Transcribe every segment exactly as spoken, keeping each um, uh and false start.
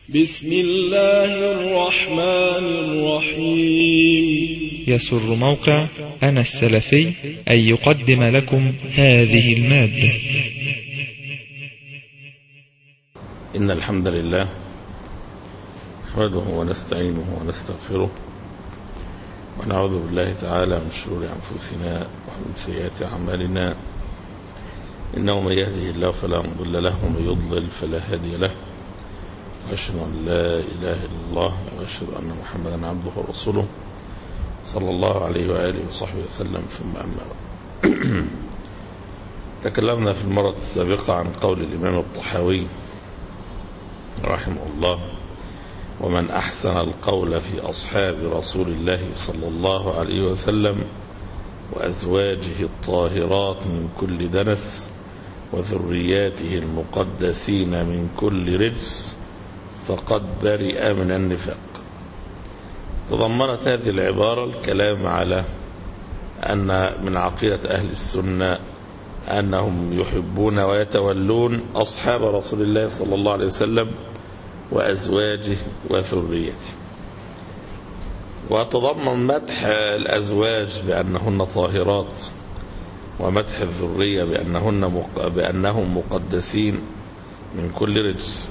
بسم الله الرحمن الرحيم. يسر موقع أنا السلفي أن يقدم لكم هذه المادة. إن الحمد لله نحمده ونستعينه ونستغفره ونعوذ بالله تعالى من شرور أنفسنا ومن سيئات أعمالنا، إنه من يهده الله فلا مضل له ومن يضلل فلا هادي له، وأشهد أن لا إله إلا الله وأشهد أن محمدا عبده ورسوله صلى الله عليه وآله وصحبه وسلم. ثم أما بعد، تكلمنا في المرة السابقة عن قول الإمام الطحاوي رحمه الله: ومن أحسن القول في أصحاب رسول الله صلى الله عليه وسلم وأزواجه الطاهرات من كل دنس وذرياته المقدسين من كل رجس فقد برئ من النفاق. تضمنت هذه العبارة الكلام على أن من عقيدة أهل السنة أنهم يحبون ويتولون أصحاب رسول الله صلى الله عليه وسلم وأزواجه وذريته، وتضمن مدح الأزواج بأنهن طاهرات ومدح الذرية بأنهن بأنهم مقدسين من كل رجس.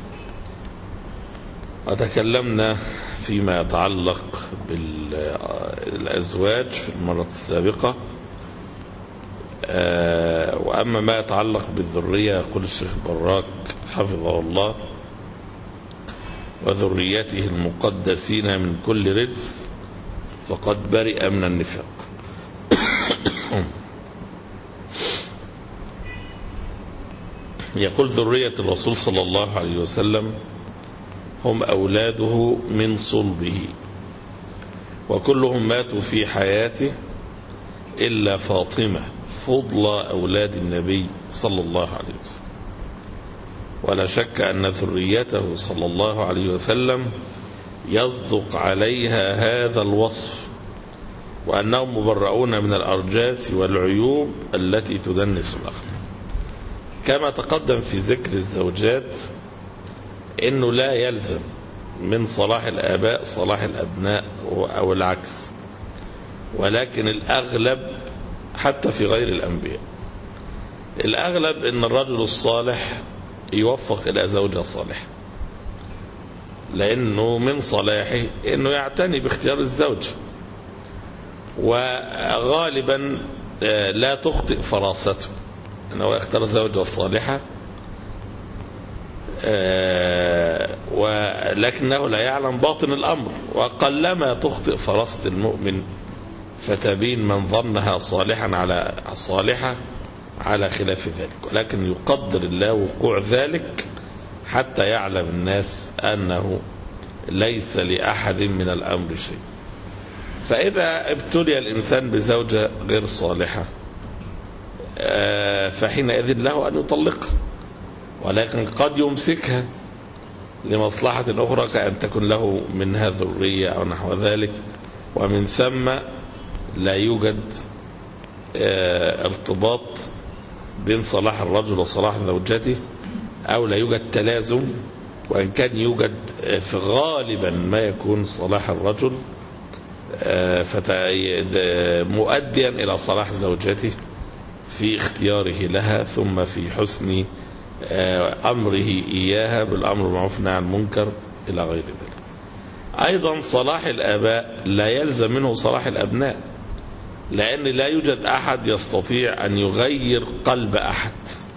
وتكلمنا فيما يتعلق بالأزواج في المرة السابقة، وأما ما يتعلق بالذرية يقول الشيخ براك حفظه الله: وذريته المقدسين من كل رجس فقد برئ من النفاق. يقول: ذرية الرسول صلى الله عليه وسلم هم أولاده من صلبه، وكلهم ماتوا في حياته إلا فاطمة فضلى أولاد النبي صلى الله عليه وسلم. ولا شك أن ذريته صلى الله عليه وسلم يصدق عليها هذا الوصف، وأنهم مبرؤون من الأرجاس والعيوب التي تدنس الأخلاق. كما تقدم في ذكر الزوجات إنه لا يلزم من صلاح الآباء صلاح الأبناء أو العكس، ولكن الأغلب حتى في غير الأنبياء الأغلب إن الرجل الصالح يوفق إلى زوجة صالحة، لأنه من صلاحه إنه يعتني باختيار الزوج، وغالبا لا تخطئ فراسته أنه يختار زوجة صالحة، ولكنه لا يعلم باطن الأمر. وقلما تخطئ فراسة المؤمن فتبين من ظنها صالحا على صالحة على خلاف ذلك، ولكن يقدر الله وقوع ذلك حتى يعلم الناس أنه ليس لأحد من الأمر شيء. فإذا ابتلي الإنسان بزوجة غير صالحة فحينئذ له أن يطلقها، ولكن قد يمسكها لمصلحة أخرى كأن تكون له منها ذرية أو نحو ذلك، ومن ثم لا يوجد ارتباط بين صلاح الرجل وصلاح زوجته، أو لا يوجد تلازم، وإن كان يوجد في غالبا ما يكون صلاح الرجل مؤديا إلى صلاح زوجته في اختياره لها، ثم في حسن أمره إياها بالأمر بالمعروف والنهي عن المنكر إلى غير ذلك. أيضا صلاح الآباء لا يلزم منه صلاح الأبناء، لأن لا يوجد أحد يستطيع أن يغير قلب أحد،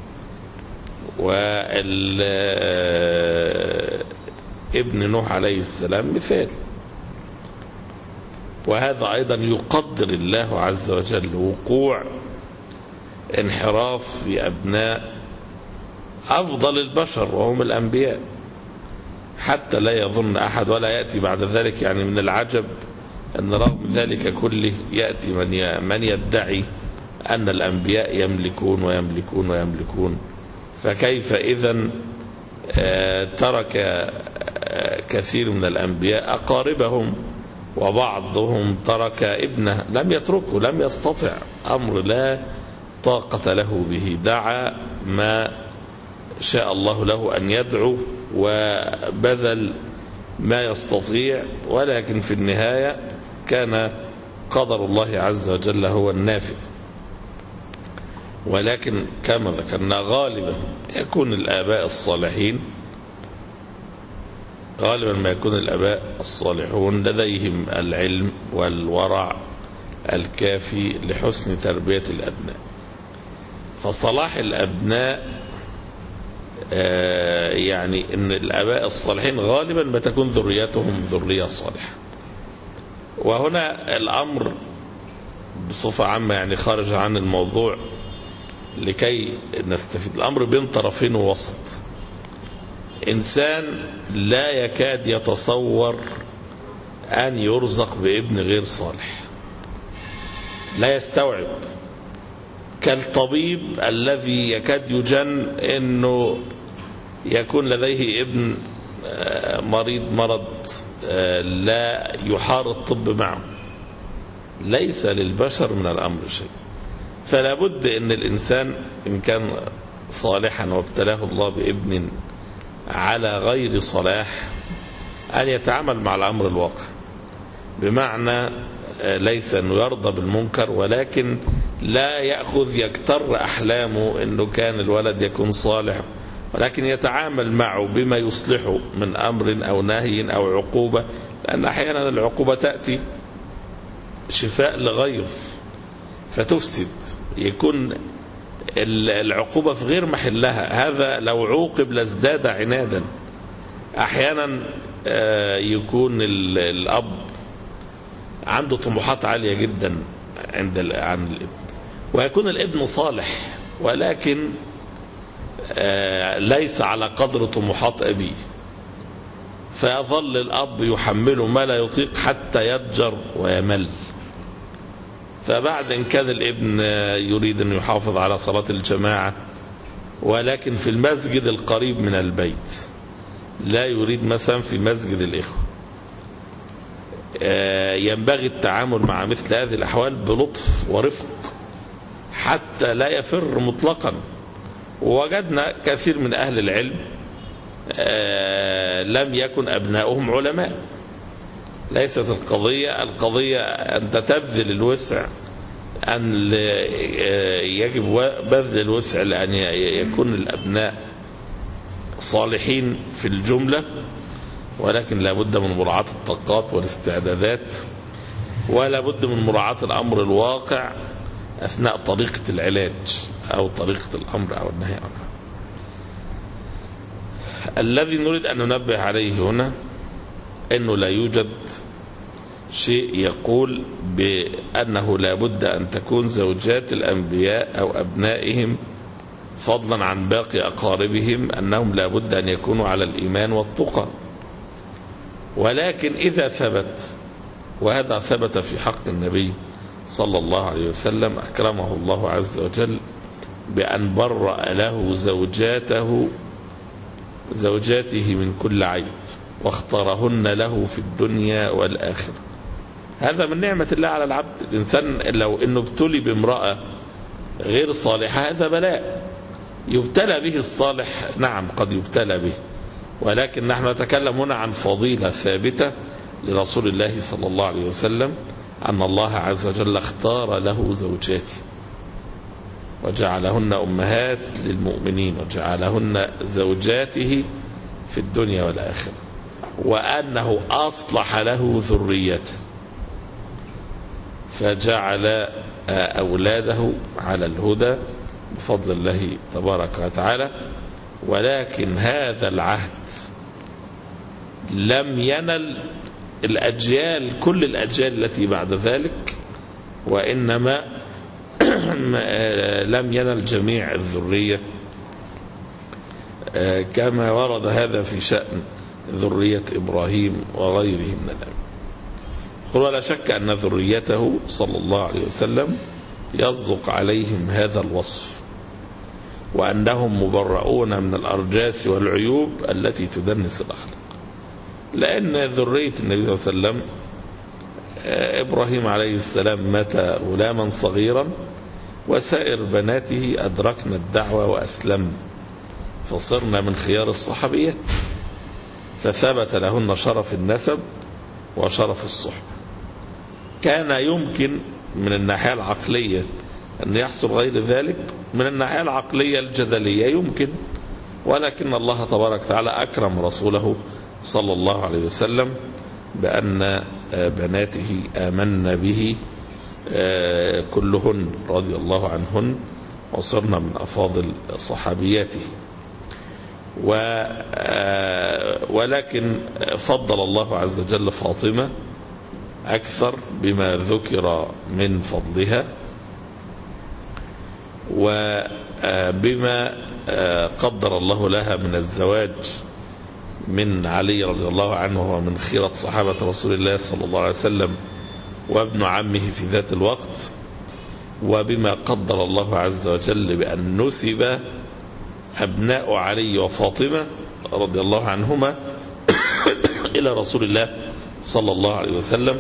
وابن نوح عليه السلام مثال. وهذا أيضا يقدر الله عز وجل وقوع انحراف في أبناء أفضل البشر وهم الأنبياء، حتى لا يظن أحد ولا يأتي بعد ذلك يعني من العجب أن رغم ذلك كله يأتي من من يدعي أن الأنبياء يملكون ويملكون ويملكون. فكيف إذن ترك كثير من الأنبياء أقاربهم، وبعضهم ترك ابنه لم يتركه، لم يستطع، أمر لا طاقة له به، دعا ما شاء الله له أن يدعو وبذل ما يستطيع، ولكن في النهاية كان قدر الله عز وجل هو النافذ. ولكن كما ذكرنا غالبا يكون الآباء الصالحين غالبا ما يكون الآباء الصالحون لديهم العلم والورع الكافي لحسن تربية الأبناء. فصلاح الأبناء آه يعني أن الآباء الصالحين غالبا ما تكون ذريتهم ذرية صالحة. وهنا الأمر بصفة عامة يعني خارج عن الموضوع لكي نستفيد. الأمر بين طرفين ووسط. إنسان لا يكاد يتصور أن يرزق بابن غير صالح، لا يستوعب، كالطبيب الذي يكاد يجن أنه يكون لديه ابن مريض مرض لا يحار الطب معه. ليس للبشر من الأمر شيء. فلا بد أن الإنسان إن كان صالحا وابتلاه الله بابن على غير صلاح أن يتعامل مع الأمر الواقع، بمعنى ليس أنه يرضى بالمنكر، ولكن لا يأخذ يكتر أحلامه أنه كان الولد يكون صالح، ولكن يتعامل معه بما يصلحه من أمر أو نهي أو عقوبة، لأن أحيانا العقوبة تأتي شفاء لغيظ فتفسد، يكون العقوبة في غير محلها. هذا لو عوقب لازداد عنادا. أحيانا يكون الأب عنده طموحات عالية جدا عند عن الابن، ويكون الابن صالح ولكن ليس على قدر طموحات أبيه، فيظل الأب يحمله ما لا يطيق حتى يضجر ويمل. فبعد إن كان الابن يريد أن يحافظ على صلاة الجماعة ولكن في المسجد القريب من البيت، لا يريد مثلا في مسجد الإخوة، ينبغي التعامل مع مثل هذه الأحوال بلطف ورفق حتى لا يفر مطلقا. ووجدنا كثير من أهل العلم لم يكن أبناؤهم علماء. ليست القضية القضية أن تبذل الوسع، أن يجب بذل الوسع لأن يكون الأبناء صالحين في الجملة، ولكن لا بد من مراعاة الطاقات والاستعدادات، ولا بد من مراعاة الأمر الواقع أثناء طريقة العلاج أو طريقة الأمر أو النهي عنه. الذي نريد أن ننبه عليه هنا أنه لا يوجد شيء يقول بأنه لا بد أن تكون زوجات الأنبياء أو أبنائهم فضلا عن باقي أقاربهم أنهم لا بد أن يكونوا على الإيمان والتقى. ولكن إذا ثبت، وهذا ثبت في حق النبي صلى الله عليه وسلم أكرمه الله عز وجل بأن برأ له زوجاته زوجاته من كل عيب واختارهن له في الدنيا والآخرة. هذا من نعمة الله على العبد. الإنسان لو أنه ابتلي بامرأة غير صالحة هذا بلاء يبتلى به الصالح، نعم قد يبتلى به، ولكن نحن نتكلم هنا عن فضيلة ثابتة لرسول الله صلى الله عليه وسلم أن الله عز وجل اختار له زوجاته وجعلهن أمهات للمؤمنين وجعلهن زوجاته في الدنيا والآخرة، وأنه أصلح له ذريته فجعل أولاده على الهدى بفضل الله تبارك وتعالى. ولكن هذا العهد لم ينل الأجيال كل الأجيال التي بعد ذلك، وإنما لم ينل جميع الذرية كما ورد هذا في شأن ذرية إبراهيم وغيره من الأنبياء. ولا شك أن ذريته صلى الله عليه وسلم يصدق عليهم هذا الوصف، وأنهم مبرؤون من الأرجاس والعيوب التي تدنس الأخلاق. لأن ذرية النبي صلى الله عليه وسلم إبراهيم عليه السلام مات غلاما صغيرا، وسائر بناته أدركنا الدعوة وأسلمنا فصرنا من خيار الصحابيات. فثبت لهن شرف النسب وشرف الصحبة. كان يمكن من الناحية العقلية أن يحصل غير ذلك، من الناحية العقلية الجدلية يمكن، ولكن الله تبارك وتعالى أكرم رسوله صلى الله عليه وسلم بأن بناته آمن به كلهن رضي الله عنهن وصرنا من أفاضل صحابياته. ولكن فضل الله عز وجل فاطمة أكثر بما ذكر من فضلها وبما قدر الله لها من الزواج من علي رضي الله عنه ومن خيرة صحابة رسول الله صلى الله عليه وسلم وابن عمه في ذات الوقت، وبما قدر الله عز وجل بأن نسب أبناء علي وفاطمة رضي الله عنهما إلى رسول الله صلى الله عليه وسلم،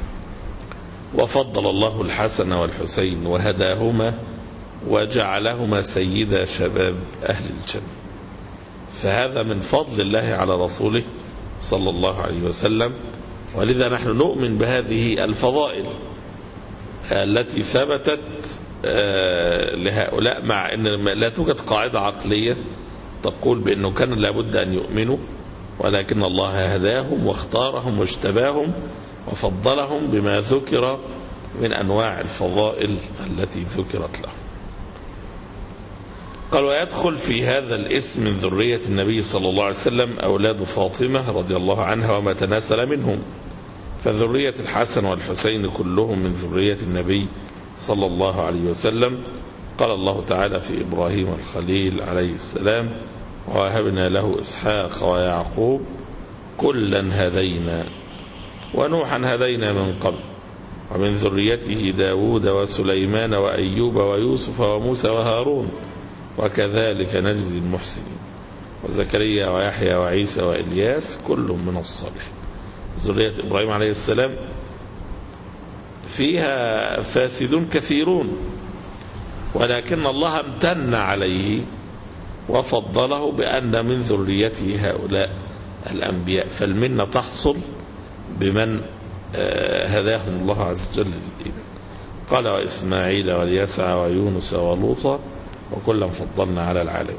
وفضل الله الحسن والحسين وهداهما وجعلهما سيدا شباب أهل الجنة. فهذا من فضل الله على رسوله صلى الله عليه وسلم، ولذا نحن نؤمن بهذه الفضائل التي ثبتت لهؤلاء، مع أن لا توجد قاعدة عقلية تقول بأنه كان لابد أن يؤمنوا، ولكن الله هداهم واختارهم واجتباهم وفضلهم بما ذكر من أنواع الفضائل التي ذكرت لهم. قال: ويدخل في هذا الاسم من ذرية النبي صلى الله عليه وسلم أولاد فاطمة رضي الله عنها وما تناسل منهم، فذرية الحسن والحسين كلهم من ذرية النبي صلى الله عليه وسلم. قال الله تعالى في إبراهيم الخليل عليه السلام: ووهبنا له إسحاق ويعقوب كلا هدينا ونوحا هدينا من قبل ومن ذريته داود وسليمان وأيوب ويوسف وموسى وهارون وكذلك نجزي المحسنين وزكريا ويحيى وعيسى وإلياس كل من الصالحين. ذرية إبراهيم عليه السلام فيها فاسدون كثيرون، ولكن الله امتن عليه وفضله بأن من ذريته هؤلاء الأنبياء، فالمنة تحصل بمن هداهم الله عز وجل للإيمان. قال: وإسماعيل واليسع ويونس ولوطا وكلا فضلنا على العالمين.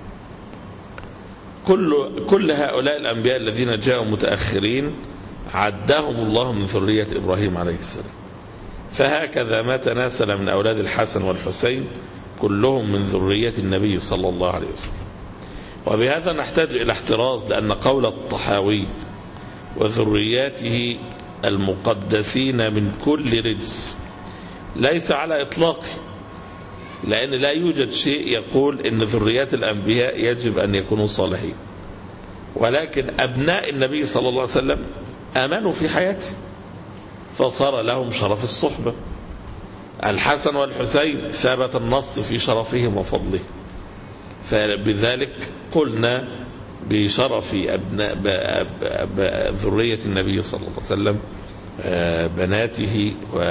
كل كل هؤلاء الأنبياء الذين جاءوا متأخرين عدهم الله من ذرية إبراهيم عليه السلام. فهكذا ما تناسل من أولاد الحسن والحسين كلهم من ذرية النبي صلى الله عليه وسلم. وبهذا نحتاج إلى احتراز، لأن قول الطحاوي وذرياته المقدسين من كل رجس ليس على إطلاقه، لأن لا يوجد شيء يقول إن ذريات الأنبياء يجب أن يكونوا صالحين، ولكن أبناء النبي صلى الله عليه وسلم آمنوا في حياته فصار لهم شرف الصحبة. الحسن والحسين ثابت النص في شرفهم وفضلهم، فبذلك قلنا بشرف أبناء ذرية النبي صلى الله عليه وسلم بناته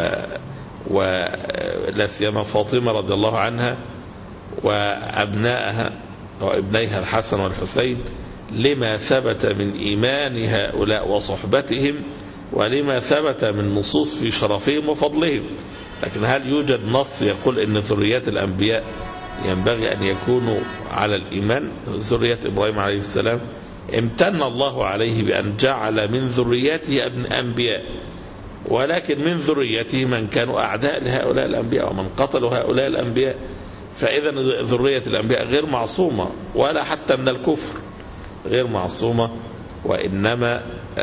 ولا سيما فاطمة رضي الله عنها وأبنائها وابنيها الحسن والحسين، لما ثبت من إيمان هؤلاء وصحبتهم ولما ثبت من نصوص في شرفهم وفضلهم. لكن هل يوجد نص يقول إن ذريات الأنبياء ينبغي أن يكونوا على الإيمان؟ ذرية إبراهيم عليه السلام امتن الله عليه بأن جعل من ذريته ابن أنبياء، ولكن من ذريته من كانوا أعداء لهؤلاء الأنبياء ومن قتلوا هؤلاء الأنبياء. فإذا ذرية الأنبياء غير معصومة ولا حتى من الكفر غير معصومة، وإنما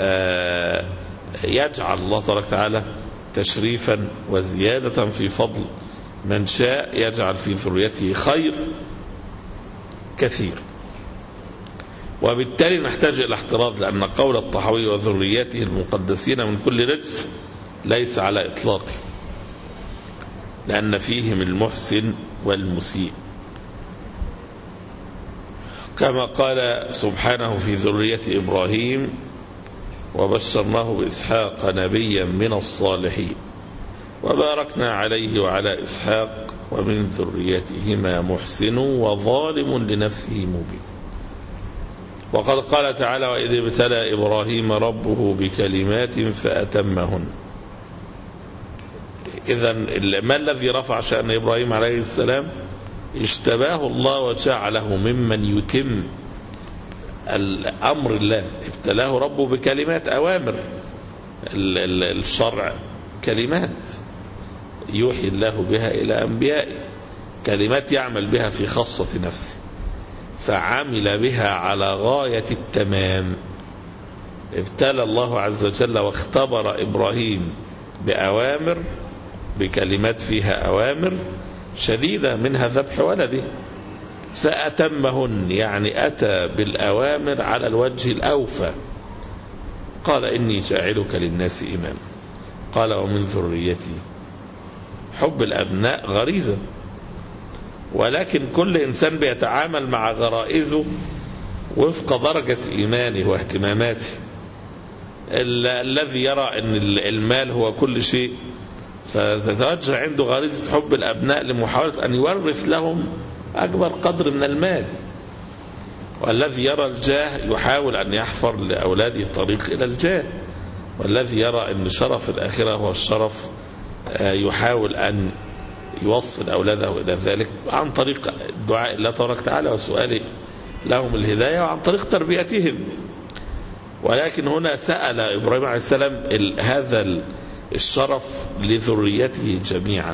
يجعل الله تبارك وتعالى تشريفا وزيادة في فضل من شاء، يجعل في ذريته خير كثير. وبالتالي نحتاج إلى احتراز، لأن قول الطحاوي وذريته المقدسين من كل رجس ليس على إطلاقه، لأن فيهم المحسن والمسيء، كما قال سبحانه في ذرية إبراهيم: وبشرناه بإسحاق نبيا من الصالحين وباركنا عليه وعلى إسحاق ومن ذريتهما محسن وظالم لنفسه مبين. وقد قال تعالى وإذ ابتلى إبراهيم ربه بكلمات فأتمهن. إذن ما الذي رفع شأن إبراهيم عليه السلام؟ اجتباه الله وجعله ممن يتم الأمر الله. ابتلاه ربه بكلمات، أوامر الشرع، كلمات يوحي الله بها إلى أنبيائه، كلمات يعمل بها في خاصة نفسه، فعمل بها على غاية التمام. ابتلى الله عز وجل واختبر إبراهيم بأوامر، بكلمات فيها أوامر شديدة، منها ذبح ولده، فأتمهن يعني أتى بالأوامر على الوجه الأوفى. قال إني جاعلك للناس إماما، قال ومن ذريتي. حب الأبناء غريزة، ولكن كل إنسان بيتعامل مع غرائزه وفق درجة إيمانه واهتماماته. الذي يرى أن المال هو كل شيء فتتوجه عنده غريزة حب الأبناء لمحاولة أن يورث لهم أكبر قدر من المال، والذي يرى الجاه يحاول أن يحفر لأولاده الطريق إلى الجاه، والذي يرى أن شرف الآخرة هو الشرف يحاول أن يوصل أولاده إلى ذلك عن طريق الدعاء الله تبارك وتعالى وسؤال لهم الهداية وعن طريق تربيتهم. ولكن هنا سأل إبراهيم عليه السلام هذا الشرف لذريته جميعا،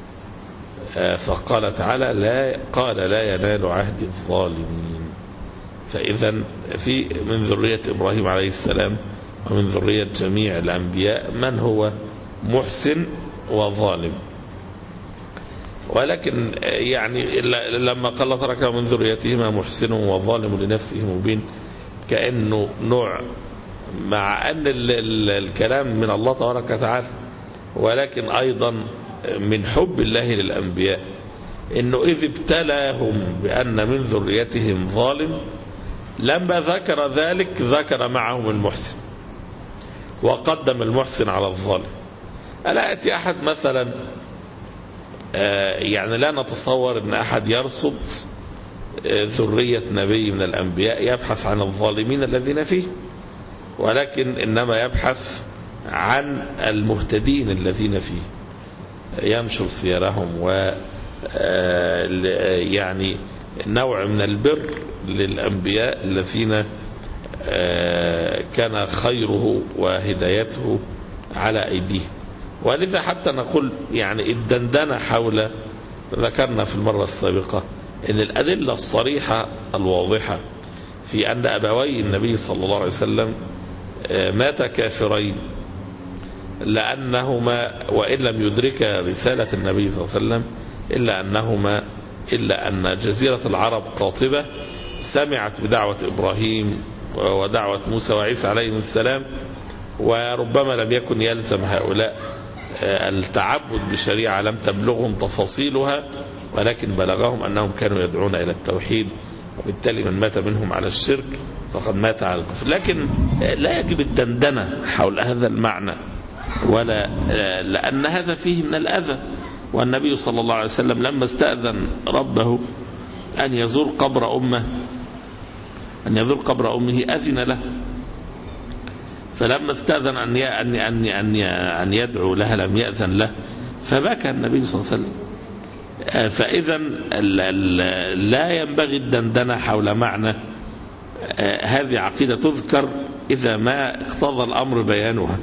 فقال تعالى لا قال لا ينال عهد الظالمين. فإذا في من ذرية إبراهيم عليه السلام ومن ذرية جميع الأنبياء من هو محسن وظالم. ولكن يعني لما قال ترك من ذريتهما محسن وظالم لنفسه مبين، كأنه نوع، مع أن الكلام من الله تبارك وتعالى، ولكن أيضا من حب الله للأنبياء، إنه إذ ابتلاهم بأن من ذريتهم ظالم لما ذكر ذلك ذكر معهم المحسن وقدم المحسن على الظالم. ألا يأتي أحد مثلا يعني لا نتصور أن أحد يرصد ذرية نبي من الأنبياء يبحث عن الظالمين الذين فيه، ولكن إنما يبحث عن المهتدين الذين فيه، ينشر سيرهم و يعني نوع من البر للأنبياء الذين كان خيره وهدايته على أيديهم. ولذا حتى نقول يعني الدندنة حول، ذكرنا في المرة السابقة أن الأدلة الصريحة الواضحة في أن أبوي النبي صلى الله عليه وسلم مات كافرين، لأنهما وإن لم يدرك رسالة النبي صلى الله عليه وسلم إلا أنهما إلا أن جزيرة العرب قاطبة سمعت بدعوة إبراهيم ودعوة موسى وعيسى عليهم السلام، وربما لم يكن يلزم هؤلاء التعبد بشريعة لم تبلغهم تفاصيلها، ولكن بلغهم أنهم كانوا يدعون إلى التوحيد، وبالتالي من مات منهم على الشرك فقد مات على الكفر. لكن لا يجب الدندنة حول هذا المعنى، ولا لأن هذا فيه من الأذى. والنبي صلى الله عليه وسلم لما استأذن ربه أن يزور قبر أمه أن يزور قبر أمه أذن له، فلما استأذن أن أن أن أن يدعو لها لم يأذن له، فبكى النبي صلى الله عليه وسلم. فإذا لا ينبغي الدندنة حول معنى هذه عقيدة تذكر إذا ما اقتضى الأمر بيانها،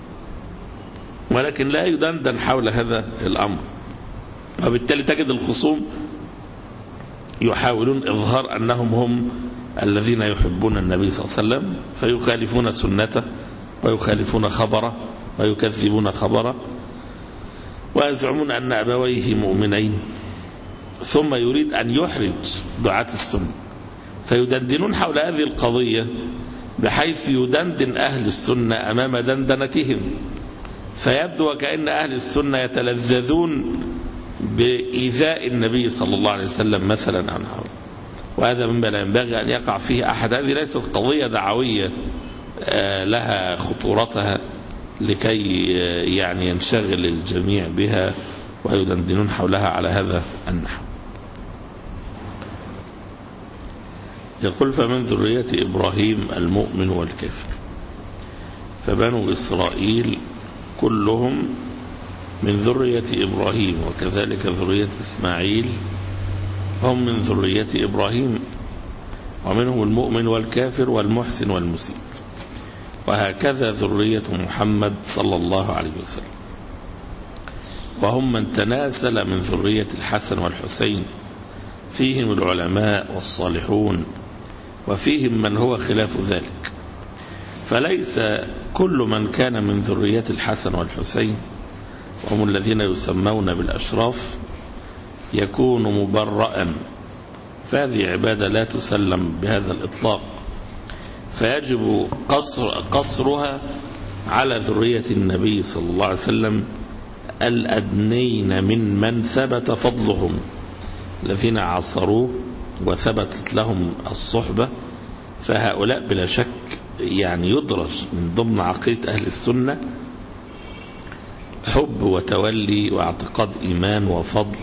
ولكن لا يدندن حول هذا الأمر. وبالتالي تجد الخصوم يحاولون إظهار أنهم هم الذين يحبون النبي صلى الله عليه وسلم، فيخالفون سنته ويخالفون خبره ويكذبون خبره، ويزعمون أن أبويه مؤمنين، ثم يريد أن يحرج دعاة السنة فيدندنون حول هذه القضية بحيث يدندن أهل السنة أمام دندنتهم، فيبدو وكأن أهل السنة يتلذذون بإيذاء النبي صلى الله عليه وسلم مثلا عنه، وهذا مما لا ينبغي أن يقع فيه أحد. هذه ليست قضية دعوية لها خطورتها لكي يعني ينشغل الجميع بها ويدندنون حولها على هذا النحو. يقول فمن ذرية إبراهيم المؤمن والكافر، فبنو إسرائيل كلهم من ذرية إبراهيم، وكذلك ذرية إسماعيل هم من ذرية إبراهيم، ومنهم المؤمن والكافر والمحسن والمسيء، وهكذا ذرية محمد صلى الله عليه وسلم. وهم من تناسل من ذرية الحسن والحسين، فيهم العلماء والصالحون، وفيهم من هو خلاف ذلك. فليس كل من كان من ذرية الحسن والحسين، وهم الذين يسمون بالأشراف، يكون مبرأ، فهذه عبادة لا تسلم بهذا الإطلاق، فيجب قصر قصرها على ذرية النبي صلى الله عليه وسلم الأدنين من من ثبت فضلهم، الذين عاصروه وثبتت لهم الصحبة، فهؤلاء بلا شك يعني يدرج من ضمن عقيدة أهل السنة حب وتولي واعتقاد إيمان وفضل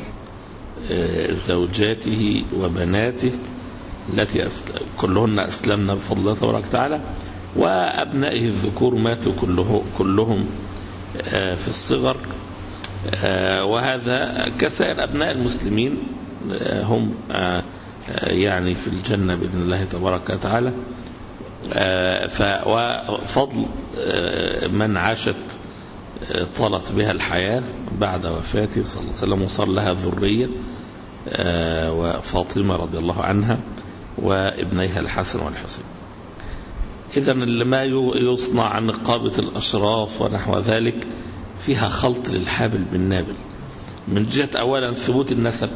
زوجاته وبناته التي كلهن أسلمنا بفضل الله تبارك وتعالى، وأبنائه الذكور ماتوا كله كلهم في الصغر، وهذا كسائر أبناء المسلمين هم يعني في الجنة بإذن الله تبارك وتعالى. وفضل من عاشت طالت بها الحياة بعد وفاته صلى الله عليه وسلم وصار لها ذرية، وفاطمة رضي الله عنها وابنيها الحسن والحسين. إذن ما يصنع عن نقابة الأشراف ونحو ذلك فيها خلط للحابل بالنابل، من جهة أولا ثبوت النسب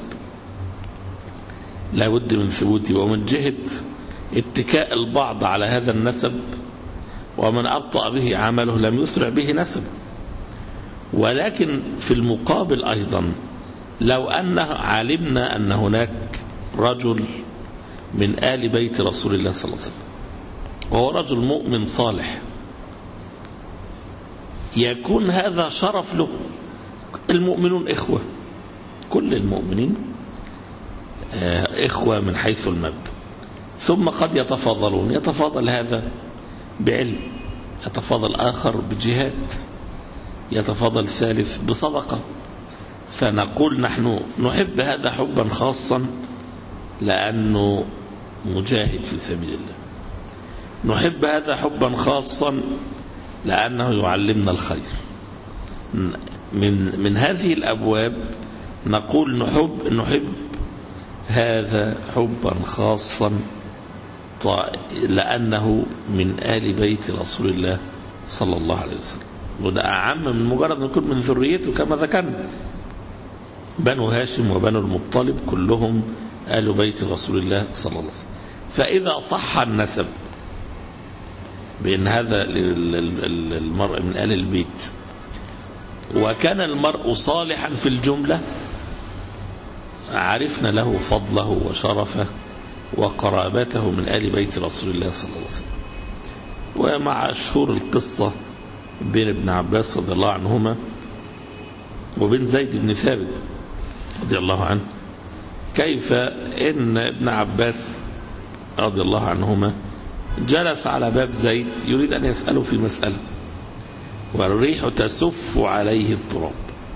لا بد من ثبوته، ومن جهة اتكاء البعض على هذا النسب، ومن أبطأ به عمله لم يسرع به نسب. ولكن في المقابل أيضا لو أن علمنا أن هناك رجل من آل بيت رسول الله صلى الله عليه وسلم وهو رجل مؤمن صالح، يكون هذا شرف له. المؤمنون إخوة، كل المؤمنين إخوة من حيث المبدأ، ثم قد يتفاضلون، يتفاضل هذا بعلم، يتفاضل آخر بجهاد، يتفاضل ثالث بصدقة. فنقول نحن نحب هذا حبا خاصا لأنه مجاهد في سبيل الله، نحب هذا حبا خاصا لأنه يعلمنا الخير. من من هذه الأبواب نقول نحب نحب هذا حبا خاصا لأنه من آل بيت رسول الله صلى الله عليه وسلم، وده أعم من مجرد أن يكون من ذريته. كما ذكرنا بنو هاشم وبنو المطلب كلهم آل بيت رسول الله صلى الله عليه وسلم. فإذا صح النسب بأن هذا المرء من آل البيت، وكان المرء صالحا في الجملة، عرفنا له فضله وشرفه وقرابته من آل بيت رسول الله صلى الله عليه وسلم. ومع أشهر القصة بين ابن عباس رضي الله عنهما وبين زيد بن ثابت رضي الله عنه، كيف إن ابن عباس رضي الله عنهما جلس على باب زيد يريد أن يسأله في مسألة، والريح تسف عليه التراب،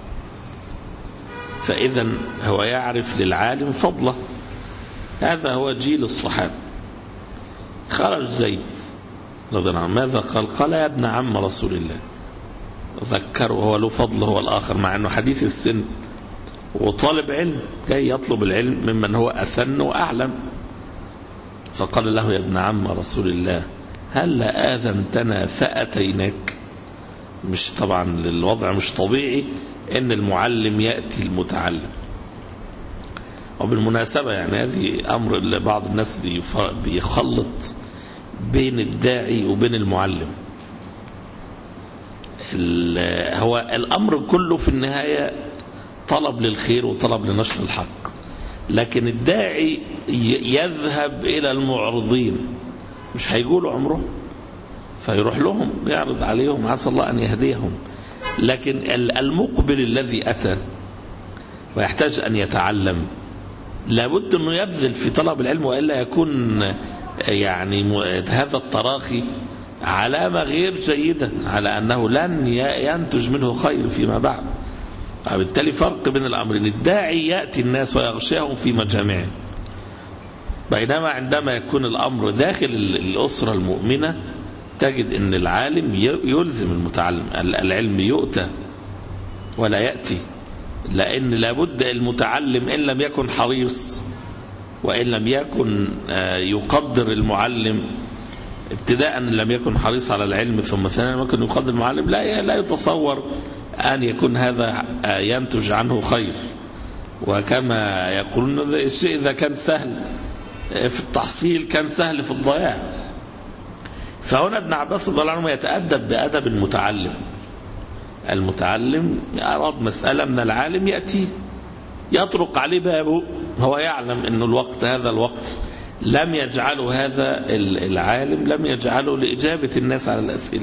فإذا هو يعرف للعالم فضله. هذا هو جيل الصحابة. خرج زيد رضي الله عنه، ماذا قال؟ قال يا ابن عم رسول الله. ذكره هو له فضل هو الآخر، مع أنه حديث السن وطالب علم جاي يطلب العلم ممن هو أسن وأعلم. فقال له يا ابن عم رسول الله هل آذنتنا فأتيناك. مش طبعا الوضع مش طبيعي ان المعلم يأتي المتعلم. وبالمناسبة يعني هذه أمر اللي بعض الناس بيخلط بين الداعي وبين المعلم. هو الأمر كله في النهاية طلب للخير وطلب لنشر الحق، لكن الداعي يذهب إلى المعرضين، مش هيقولوا عمره، فيروح لهم يعرض عليهم عسى الله أن يهديهم. لكن المقبل الذي أتى ويحتاج أن يتعلم لابد أنه يبذل في طلب العلم، وإلا يكون يعني هذا التراخي علامة غير جيدة على أنه لن ينتج منه خير فيما بعد. وبالتالي فرق بين الأمرين، الداعي يأتي الناس ويغشاهم في مجامعهم، بينما عندما يكون الأمر داخل الأسرة المؤمنة تجد أن العالم يلزم المتعلم، العلم يؤتى ولا يأتي، لأن لابد المتعلم إن لم يكن حريص وإن لم يكن يقدر المعلم ابتداء، إن لم يكن حريص على العلم، ثم ثانيا لم يكن يقدر المعلم، لا لا يتصور أن يكون هذا ينتج عنه خير. وكما يقولون الشيء إذا كان سهل في التحصيل كان سهل في الضياع. فهنا ابن عباس رضي الله عنه يتأدب بأدب المتعلم. المتعلم أراد مسألة من العالم يأتي يطرق عليه بابه، هو يعلم أن الوقت هذا الوقت لم يجعله هذا العالم لم يجعله لإجابة الناس على الأسئلة،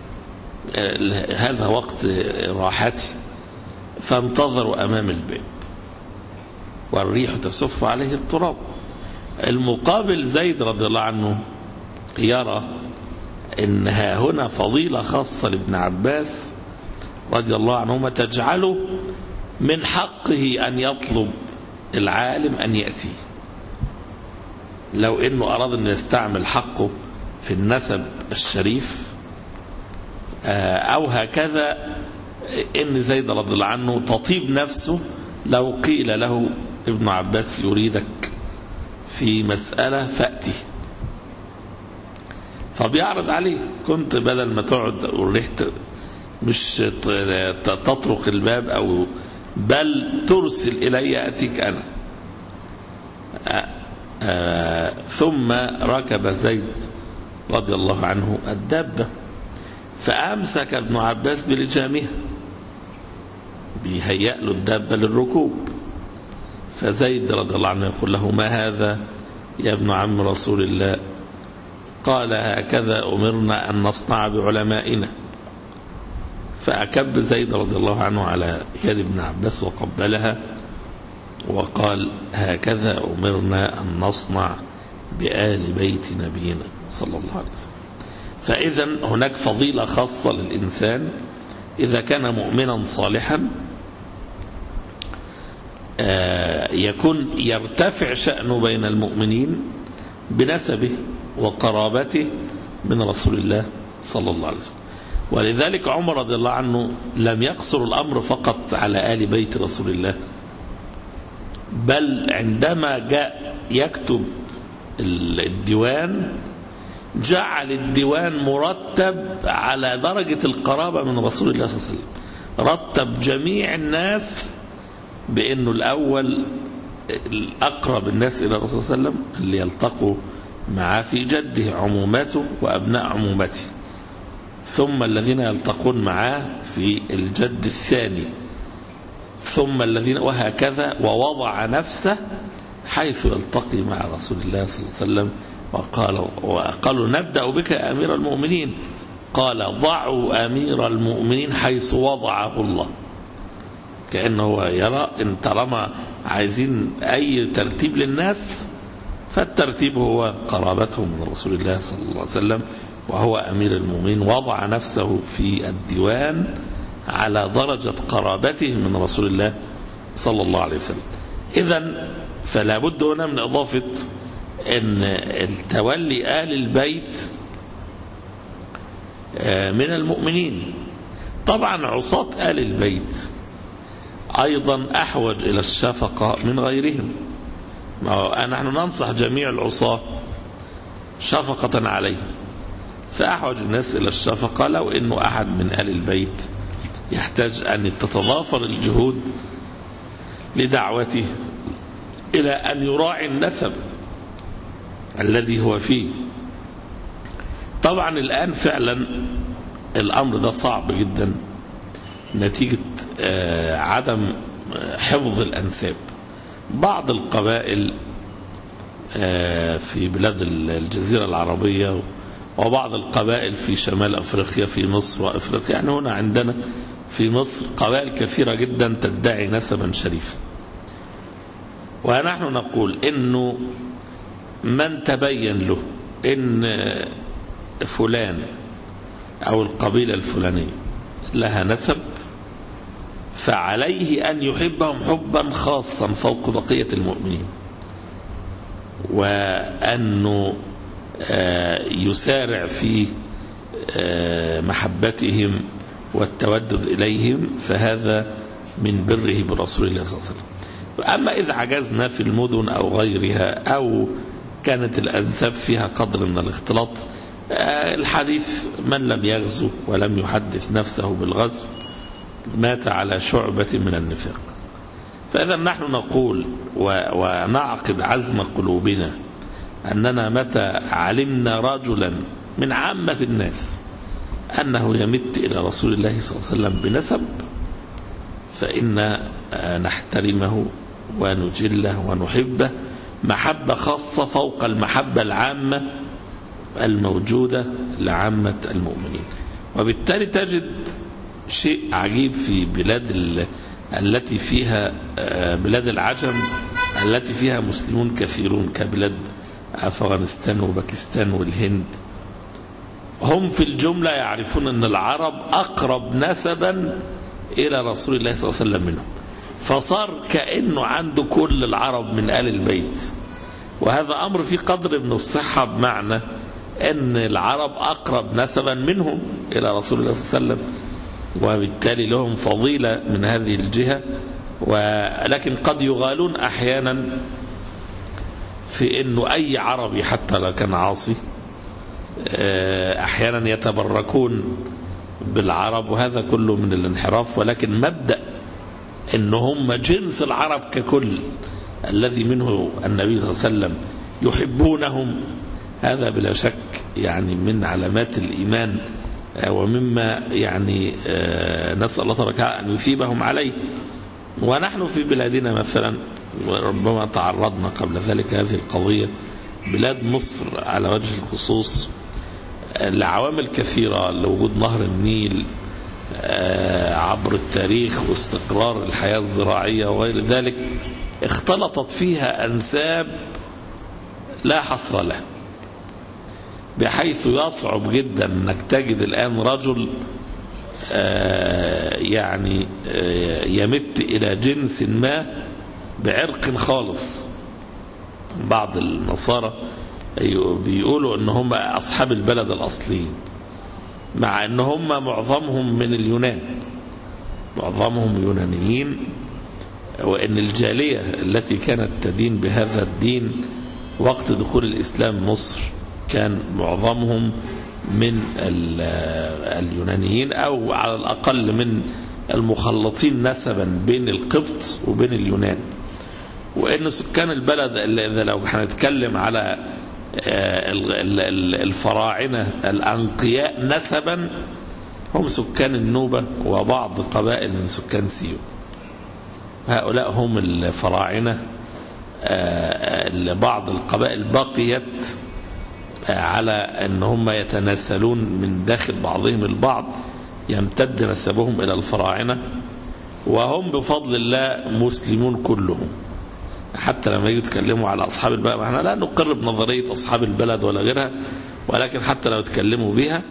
هذا وقت راحتي، فانتظروا أمام الباب والريح تسف عليه التراب. المقابل زيد رضي الله عنه يرى إنها هنا فضيلة خاصة لابن عباس رضي الله عنهما تجعله من حقه أن يطلب العالم أن يأتي، لو إنه أراد أن يستعمل حقه في النسب الشريف أو هكذا، إن زيد رضي الله عنه تطيب نفسه لو قيل له ابن عباس يريدك في مسألة فأتي، فبيعرض عليه، كنت بدل ما تقعد ورحت مش تطرق الباب أو بل ترسل إلي أتيك أنا. آآ آآ ثم ركب زيد رضي الله عنه الدابة، فأمسك ابن عباس بلجامها بيهيأ له الدابة للركوب، فزيد رضي الله عنه يقول له ما هذا يا ابن عم رسول الله؟ قال هكذا أمرنا أن نصنع بعلمائنا. فأكب زيد رضي الله عنه على يد ابن عباس وقبلها وقال هكذا أمرنا أن نصنع بآل بيت نبينا صلى الله عليه وسلم. فإذا هناك فضيلة خاصة للإنسان إذا كان مؤمنا صالحا يكون يرتفع شأنه بين المؤمنين بنسبه وقرابته من رسول الله صلى الله عليه وسلم. ولذلك عمر رضي الله عنه لم يقصر الأمر فقط على آل بيت رسول الله، بل عندما جاء يكتب الديوان جعل الديوان مرتب على درجة القرابة من رسول الله صلى الله عليه وسلم، رتب جميع الناس بأنه الأول الأقرب الناس إلى الرسول صلى الله عليه وسلم اللي يلتقوا معه في جده عموماته وأبناء عمومته، ثم الذين يلتقون معه في الجد الثاني، ثم الذين وهكذا، ووضع نفسه حيث يلتقي مع رسول الله صلى الله عليه وسلم. وقالوا, وقالوا نبدأ بك يا أمير المؤمنين، قال ضعوا أمير المؤمنين حيث وضعه الله، كأنه يرى إن طالما عايزين أي ترتيب للناس فالترتيب هو قرابتهم من رسول الله صلى الله عليه وسلم، وهو أمير المؤمنين وضع نفسه في الديوان على درجة قرابته من رسول الله صلى الله عليه وسلم. إذن فلا بد هنا من إضافة أن التولي آل البيت من المؤمنين. طبعا عصاة آل البيت أيضا أحوج إلى الشفقة من غيرهم، نحن ننصح جميع العصاة شفقة عليهم، فأحوج الناس إلى الشفقة لو أنه أحد من آل البيت يحتاج أن تتضافر الجهود لدعوته إلى أن يراعي النسب الذي هو فيه. طبعا الآن فعلا الأمر ده صعب جدا نتيجة عدم حفظ الأنساب. بعض القبائل في بلاد الجزيرة العربية وبعض القبائل في شمال أفريقيا في مصر وأفريقيا، يعني هنا عندنا في مصر قبائل كثيرة جدا تدعي نسبا شريفا، ونحن نقول إنه من تبين له إن فلان أو القبيلة الفلانية لها نسب فعليه أن يحبهم حبا خاصا فوق بقية المؤمنين، وأنه يسارع في محبتهم والتودد إليهم، فهذا من بره برسول الله صلى الله عليه وسلم. أما إذا عجزنا في المدن أو غيرها أو كانت الأنساب فيها قدر من الاختلاط، الحديث من لم يغزو ولم يحدث نفسه بالغزو مات على شعبة من النفاق. فإذا نحن نقول ونعقد عزم قلوبنا أننا متى علمنا رجلا من عامة الناس أنه يمت إلى رسول الله صلى الله عليه وسلم بنسب فإن نحترمه ونجله ونحبه محبة خاصة فوق المحبة العامة الموجودة لعامة المؤمنين. وبالتالي تجد شيء عجيب في بلاد التي فيها بلاد العجم التي فيها مسلمون كثيرون كبلاد أفغانستان وباكستان والهند، هم في الجملة يعرفون أن العرب أقرب نسبا إلى رسول الله صلى الله عليه وسلم منهم، فصار كأنه عنده كل العرب من آل البيت. وهذا أمر في قدر من الصحة، بمعنى أن العرب أقرب نسبا منهم إلى رسول الله صلى الله عليه وسلم، وبالتالي لهم فضيلة من هذه الجهة. ولكن قد يغالون أحيانا في أنه أي عربي حتى لو كان عاصي أحيانا يتبركون بالعرب، وهذا كله من الانحراف. ولكن مبدأ أن هم جنس العرب ككل الذي منه النبي صلى الله عليه وسلم يحبونهم، هذا بلا شك يعني من علامات الإيمان ومما يعني نسأل الله تبارك وتعالى أن يثيبهم عليه. ونحن في بلادنا مثلا، وربما تعرضنا قبل ذلك هذه القضية، بلاد مصر على وجه الخصوص لعوامل كثيرة، لوجود نهر النيل عبر التاريخ واستقرار الحياة الزراعية وغير ذلك، اختلطت فيها أنساب لا حصر له، بحيث يصعب جدا أنك تجد الآن رجل يعني يمت إلى جنس ما بعرق خالص. بعض النصارى بيقولوا أن هم أصحاب البلد الأصليين، مع أن هم معظمهم من اليونان، معظمهم يونانيين، وأن الجالية التي كانت تدين بهذا الدين وقت دخول الإسلام مصر كان معظمهم من اليونانيين، أو على الأقل من المخلطين نسبا بين القبط وبين اليونان. وأن سكان البلد، إذا لو هنتكلم على الفراعنة الأنقياء نسبا، هم سكان النوبة وبعض قبائل من سكان سيو. هؤلاء هم الفراعنة. بعض القبائل بقيت على أن هم يتناسلون من داخل بعضهم البعض، يمتد نسبهم إلى الفراعنة، وهم بفضل الله مسلمون كلهم. حتى لما يتكلموا على أصحاب البلد، احنا لا نقر بنظرية أصحاب البلد ولا غيرها، ولكن حتى لو يتكلموا بها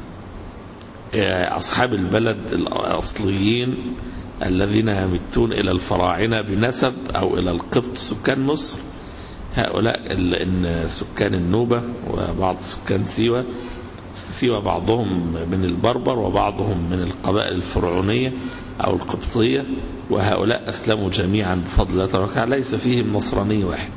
أصحاب البلد الأصليين الذين يمتون إلى الفراعنة بنسب أو إلى القبط سكان مصر، هؤلاء سكان النوبة وبعض سكان سيوة. سيوة بعضهم من البربر وبعضهم من القبائل الفرعونية أو القبطية، وهؤلاء أسلموا جميعا بفضل الله تبارك وتعالى، ليس فيهم نصراني واحد.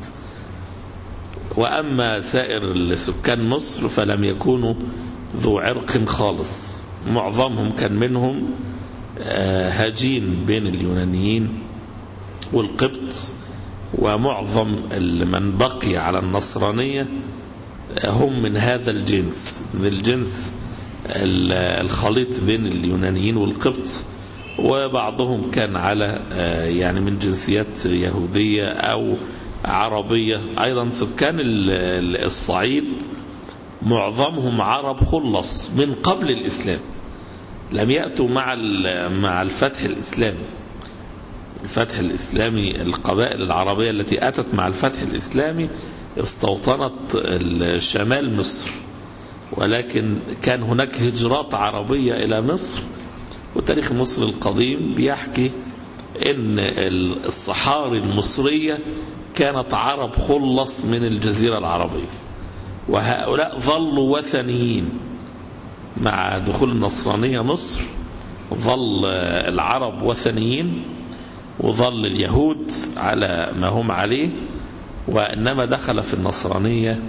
وأما سائر سكان مصر فلم يكونوا ذو عرق خالص، معظمهم كان منهم هاجين بين اليونانيين والقبط، ومعظم من بقي على النصرانية هم من هذا الجنس، من الجنس الخليط بين اليونانيين والقبط، وبعضهم كان على يعني من جنسيات يهودية أو عربية. أيضا سكان الصعيد معظمهم عرب خلص من قبل الإسلام، لم يأتوا مع مع الفتح الإسلامي، الفتح الإسلامي القبائل العربية التي أتت مع الفتح الإسلامي استوطنت شمال مصر، ولكن كان هناك هجرات عربية إلى مصر. وتاريخ مصر القديم بيحكي إن الصحاري المصرية كانت عرب خلص من الجزيرة العربية، وهؤلاء ظلوا وثنيين. مع دخول النصرانية مصر ظل العرب وثنيين، وظل اليهود على ما هم عليه، وإنما دخل في النصرانية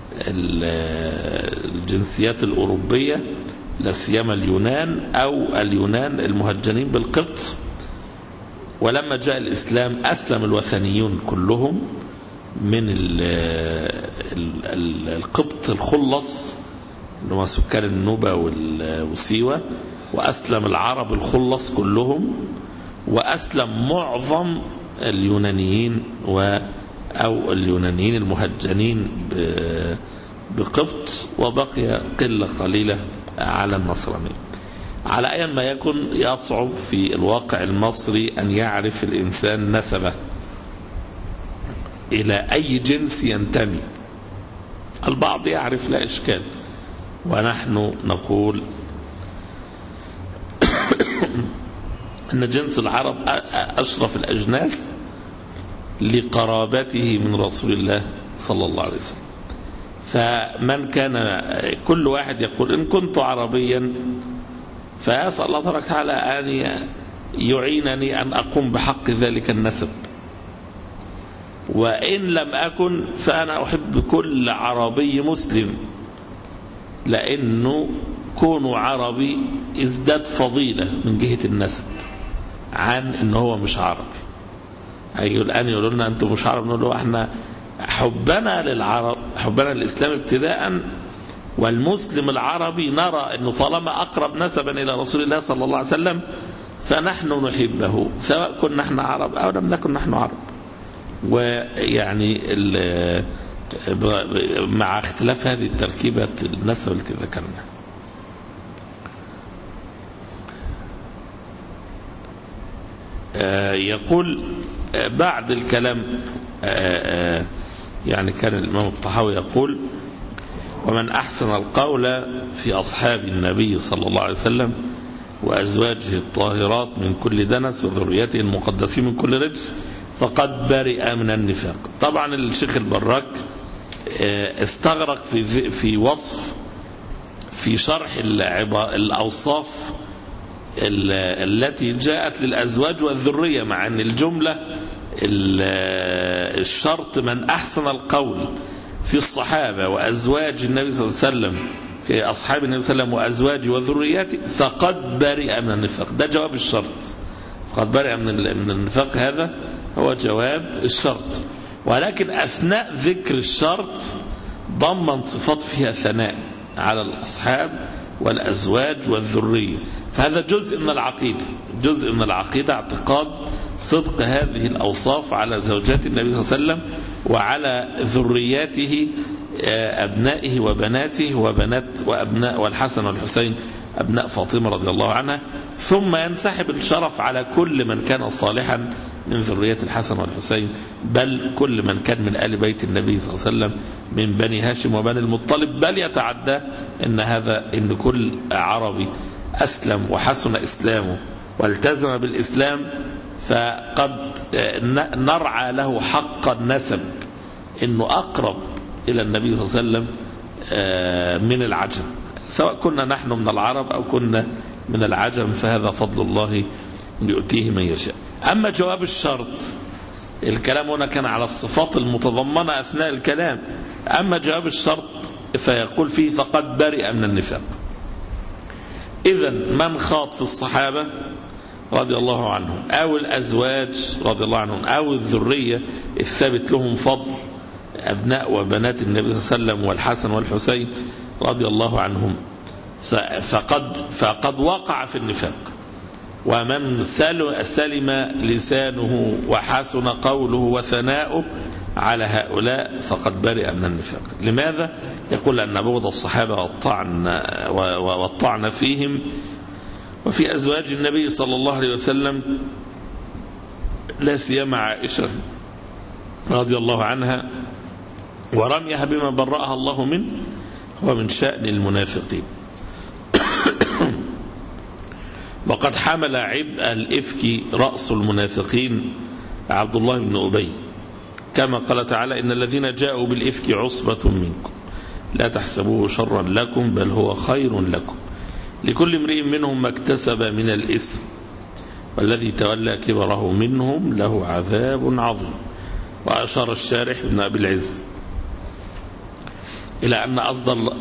الجنسيات الأوروبية، لا سيما اليونان أو اليونان المهجنين بالقبط. ولما جاء الإسلام أسلم الوثنيون كلهم من القبط الخلص اللي هم سكان النوبة وسيوة، وأسلم العرب الخلص كلهم، وأسلم معظم اليونانيين و أو اليونانيين المهجنين بقبط، وبقي قلة قليلة على النصرانية. على أي ما يكن، يصعب في الواقع المصري أن يعرف الإنسان نسبه إلى أي جنس ينتمي. البعض يعرف لا إشكال، ونحن نقول أن جنس العرب أشرف الأجناس لقرابته من رسول الله صلى الله عليه وسلم. فمن كان، كل واحد يقول إن كنت عربيا فأسأل الله تبارك وتعالى أن يعينني أن أقوم بحق ذلك النسب، وإن لم أكن فأنا أحب كل عربي مسلم، لأنه كونه عربي ازداد فضيلة من جهة النسب عن إنه هو مش عربي. هيقول الآن يقولوا لنا أنتم مش عرب، نقول له احنا حبنا للعرب، حبنا للإسلام ابتداء، والمسلم العربي نرى أنه طالما أقرب نسبا إلى رسول الله صلى الله عليه وسلم فنحن نحبه، سواء كنا نحن عرب أو لم نكن نحن عرب. ويعني مع اختلاف هذه التركيبة النسب التي ذكرناها. يقول بعد الكلام، يعني كان الإمام الطحاوي يقول: ومن أحسن القول في أصحاب النبي صلى الله عليه وسلم وأزواجه الطاهرات من كل دنس وذريته المقدسين من كل رجس فقد برئ من النفاق. طبعا الشيخ البراك استغرق في في وصف في شرح الأوصاف التي جاءت للأزواج والذرية، مع أن الجملة الشرط من أحسن القول في الصحابة وأزواج النبي صلى الله عليه وسلم، في أصحاب النبي صلى الله عليه وسلم وأزواجه وذرياته فقد برئ من النفاق. ده جواب الشرط، فقد برئ من النفاق، هذا هو جواب الشرط. ولكن أثناء ذكر الشرط ضمن صفات فيها ثناء على الأصحاب والأزواج والذرية، فهذا جزء من العقيدة، جزء من العقيدة اعتقاد صدق هذه الأوصاف على زوجات النبي صلى الله عليه وسلم وعلى ذرياته، أبنائه وبناته وبنات وأبناء والحسن والحسين أبناء فاطمة رضي الله عنها. ثم ينسحب الشرف على كل من كان صالحا من ذرية الحسن والحسين، بل كل من كان من آل بيت النبي صلى الله عليه وسلم من بني هاشم وبني المطلب، بل يتعدى إن هذا إن كل عربي أسلم وحسن إسلامه والتزم بالإسلام فقد نرعى له حق النسب، إنه أقرب إلى النبي صلى الله عليه وسلم من العجم، سواء كنا نحن من العرب أو كنا من العجم، فهذا فضل الله يؤتيه من يشاء. أما جواب الشرط، الكلام هنا كان على الصفات المتضمنة أثناء الكلام. أما جواب الشرط فيقول فيه فقد برئ من النفاق. إذن من خاض في الصحابة رضي الله عنهم أو الأزواج رضي الله عنهم أو الذرية الثابت لهم فضل أبناء وبنات النبي صلى الله عليه وسلم والحسن والحسين رضي الله عنهم فقد, فقد وقع في النفاق. ومن سلم لسانه وحسن قوله وثناؤه على هؤلاء فقد برئ من النفاق. لماذا؟ يقول أن بغض الصحابة والطعن, والطعن فيهم وفي أزواج النبي صلى الله عليه وسلم لا سيما عائشة رضي الله عنها ورميها بما برأها الله منه هو من شأن المنافقين. وقد حمل عبء الإفك رأس المنافقين عبد الله بن أبي، كما قال تعالى: إن الذين جاءوا بالإفك عصبة منكم لا تحسبوه شرا لكم بل هو خير لكم لكل امرئ منهم ما اكتسب من الإثم والذي تولى كبره منهم له عذاب عظيم. وأشار الشارح ابن أبي العز إلى أن أصل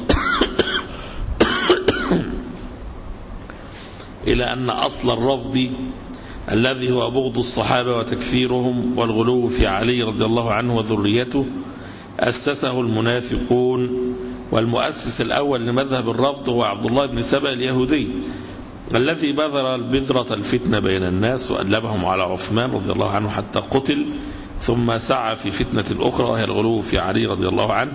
إلى أن أصل الرفض الذي هو بغض الصحابة وتكفيرهم والغلو في علي رضي الله عنه وذريته أسسه المنافقون، والمؤسس الأول لمذهب الرفض هو عبد الله بن سبأ اليهودي الذي بذر البذرة الفتنة بين الناس وألبهم على عثمان رضي الله عنه حتى قتل، ثم سعى في فتنة الأخرى وهي الغلو في علي رضي الله عنه.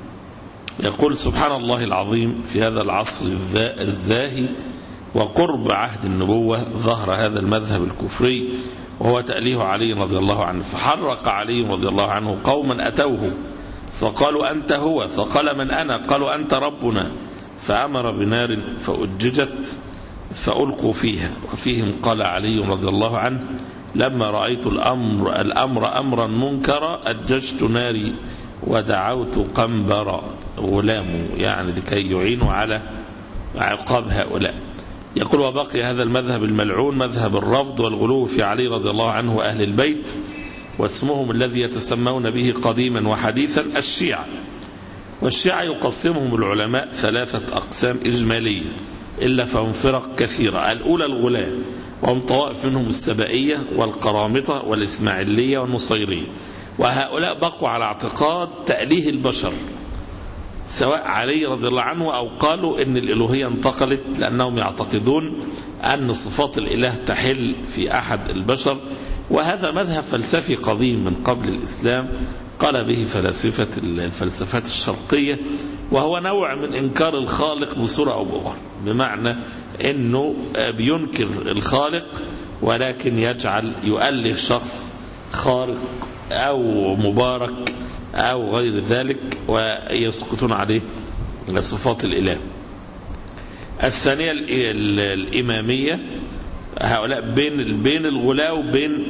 يقول: سبحان الله العظيم، في هذا العصر الزاهي وقرب عهد النبوة ظهر هذا المذهب الكفري وهو تأليه علي رضي الله عنه، فحرق علي رضي الله عنه قوما أتوه فقالوا: أنت هو، فقال: من أنا؟ قالوا: أنت ربنا، فأمر بنار فأججت فألقوا فيها، وفيهم قال علي رضي الله عنه: لما رأيت الأمر, الأمر أمرا منكرا أججت ناري ودعوت قنبر غلام، يعني لكي يعينوا على عقاب هؤلاء. يقول: وبقي هذا المذهب الملعون مذهب الرفض والغلو في علي رضي الله عنه وأهل البيت، واسمهم الذي يتسمون به قديما وحديثا الشيعة. والشيعة يقسمهم العلماء ثلاثة أقسام إجمالية إلا فهم فرق كثيرة. الأولى الغلاة، وهم طوائف منهم السبائية والقرامطة والإسماعيلية والنصيرية، وهؤلاء بقوا على اعتقاد تأليه البشر سواء علي رضي الله عنه أو قالوا إن الإلوهية انتقلت، لأنهم يعتقدون أن صفات الإله تحل في أحد البشر. وهذا مذهب فلسفي قديم من قبل الإسلام قال به فلاسفة الفلسفات الشرقية، وهو نوع من إنكار الخالق بصورة أو بأخرى، بمعنى أنه بينكر الخالق ولكن يجعل يؤله شخص خارق أو مبارك أو غير ذلك ويسقطون عليه صفات الإله. الثانية الإمامية، هؤلاء بين بين الغلاة وبين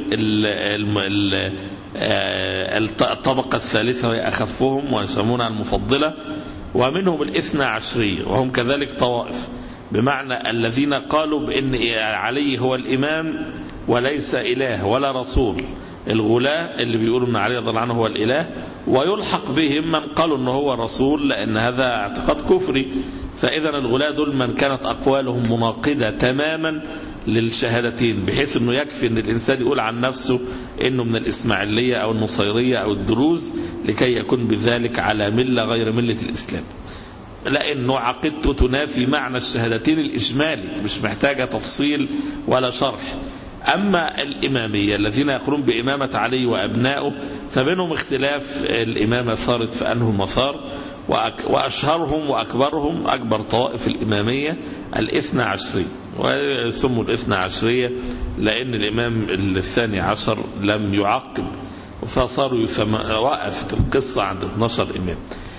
الطبقة الثالثة وهي أخفهم ويسمونها المفضلة، ومنهم الاثنى عشرية وهم كذلك طوائف، بمعنى الذين قالوا بأن علي هو الإمام وليس إله ولا رسول. الغلاة اللي بيقولوا أن علي رضي الله عنه هو الإله، ويلحق بهم من قالوا أنه هو رسول، لأن هذا اعتقاد كفري. فإذا الغلاة دول من كانت أقوالهم مناقضة تماما للشهادتين، بحيث أنه يكفي أن الإنسان يقول عن نفسه أنه من الإسماعيلية أو النصيرية أو الدروز لكي يكون بذلك على ملة غير ملة الإسلام، لأنه عقيدته تنافي معنى الشهادتين الإجمالي، مش محتاجة تفصيل ولا شرح. أما الإمامية الذين يقولون بإمامة علي وأبنائه فبينهم اختلاف، الإمامة صارت في أنه المثار، وأشهرهم وأكبرهم أكبر طوائف الإمامية الاثنى عشرية، ويسموا الاثنى عشرية لأن الإمام الثاني عشر لم يعقب، فصاروا يسمى وقفت القصة عند اثني عشر إمام.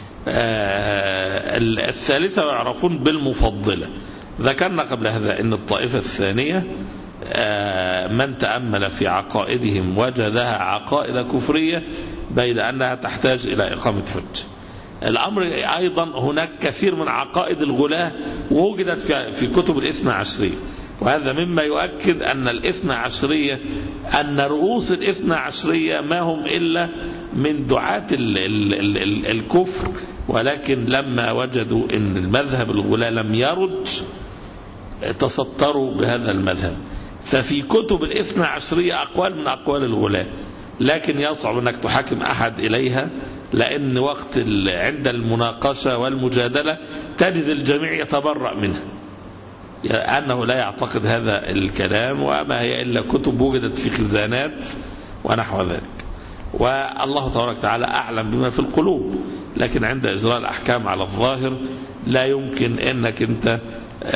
الثالثة يعرفون بالمفضلة. ذكرنا قبل هذا أن الطائفة الثانية من تأمل في عقائدهم وجدها عقائد كفرية بيد أنها تحتاج إلى إقامة حج. الأمر أيضا هناك كثير من عقائد الغلاة ووجدت في كتب الاثنى عشرية، وهذا مما يؤكد أن الاثنى عشرية أن رؤوس الاثنى عشرية ما هم إلا من دعاة ال ال ال ال الكفر، ولكن لما وجدوا أن المذهب الغلاة لم يرج تسطروا بهذا المذهب. ففي كتب الاثنى عشرية أقوال من أقوال الغلاة، لكن يصعب أنك تحاكم أحد إليها، لأن وقت عند المناقشة والمجادلة تجد الجميع يتبرأ منها، يعني أنه لا يعتقد هذا الكلام، وما هي إلا كتب وجدت في خزانات ونحو ذلك. والله تبارك وتعالى أعلم بما في القلوب، لكن عند إجراء الأحكام على الظاهر لا يمكن أنك أنت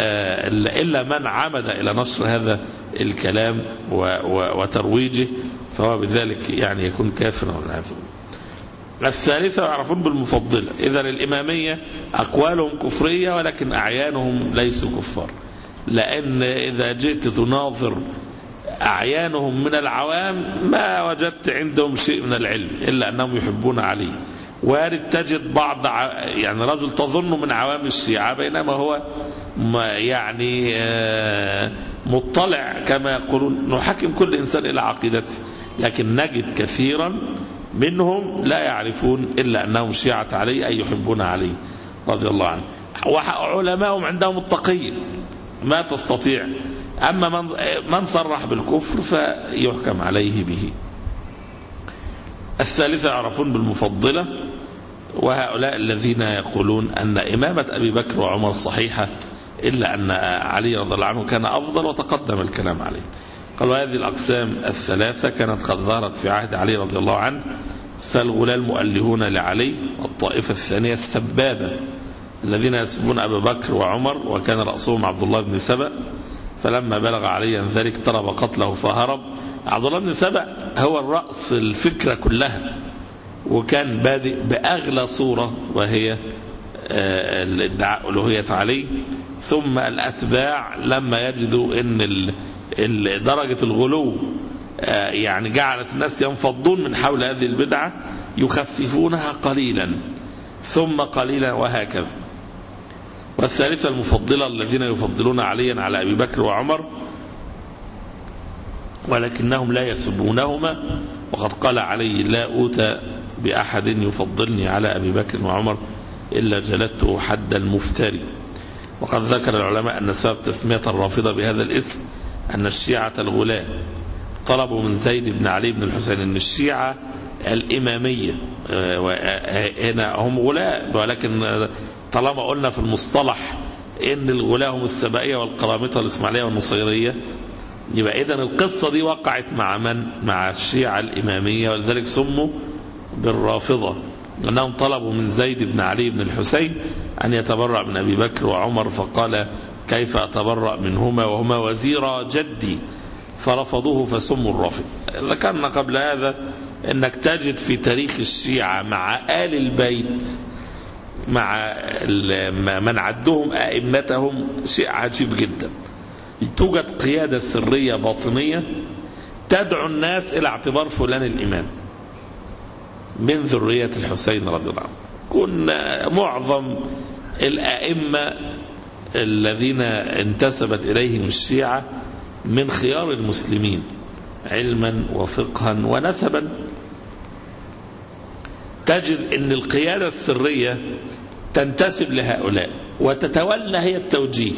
إلا من عمد إلى نشر هذا الكلام وترويجه، فهو بذلك يعني يكون كافرا والعياذ بالله. الثالثة يعرفون بالمفضلة. إذن الإمامية أقوالهم كفرية ولكن أعيانهم ليسوا كفار، لأن إذا جئت تناظر أعيانهم من العوام ما وجدت عندهم شيء من العلم إلا أنهم يحبون علي. وارد تجد بعض يعني رجل تظن من عوام الشيعة بينما هو يعني مطلع كما يقولون. نحكم كل إنسان إلى عقيدته، لكن نجد كثيرا منهم لا يعرفون إلا أنهم شيعة علي أي يحبون علي رضي الله عنه. وعلماءهم عندهم التقي ما تستطيع. أما من من صرح بالكفر فيحكم عليه به. الثالثة يعرفون بالمفضلة، وهؤلاء الذين يقولون أن إمامة أبي بكر وعمر صحيحة إلا أن علي رضي الله عنه كان أفضل، وتقدم الكلام عليه. قالوا هذه الأقسام الثلاثة كانت قد ظهرت في عهد علي رضي الله عنه، فالغلاة المؤلهون لعلي. والطائفة الثانية السبابة الذين يسبون أبا بكر وعمر، وكان رأسهم عبد الله بن سبأ، فلما بلغ عليا ذلك طلب قتله فهرب. عبد الله بن سبأ هو الرأس الفكرة كلها، وكان بادئ بأغلى صورة وهي الادعاء ألوهية علي. ثم الأتباع لما يجدوا أن درجة الغلو يعني جعلت الناس ينفضون من حول هذه البدعة يخففونها قليلا ثم قليلا وهكذا. والثالثة المفضلة الذين يفضلون عليا على أبي بكر وعمر ولكنهم لا يسبونهما، وقد قال علي لا أوتى بأحد يفضلني على أبي بكر وعمر إلا جلدته حد المفتري. وقد ذكر العلماء أن سبب تسمية الرافضة بهذا الاسم أن الشيعة الغلاة طلبوا من زيد بن علي بن الحسين أن الشيعة الإمامية هنا هم غلاة، ولكن طالما قلنا في المصطلح إن الغلاة هم السبائية والقرامطة والإسماعيلية والنصيرية، يبقى إذن القصة دي وقعت مع من؟ مع الشيعة الإمامية، ولذلك سموا بالرافضة، لأنهم طلبوا من زيد بن علي بن الحسين أن يتبرأ من أبي بكر وعمر، فقال كيف أتبرأ منهما وهما وزيرا جدي، فرفضوه فسموا الرافض. ذكرنا قبل هذا أنك تجد في تاريخ الشيعة مع آل البيت مع من عدهم أئمتهم شيء عجيب جدا. توجد قيادة سرية باطنية تدعو الناس إلى اعتبار فلان الإمام من ذرية الحسين رضي الله عنه. كنا معظم الأئمة الذين انتسبت إليهم الشيعة من خيار المسلمين علما وفقها ونسبا. تجد أن القيادة السرية تنتسب لهؤلاء وتتولى هي التوجيه،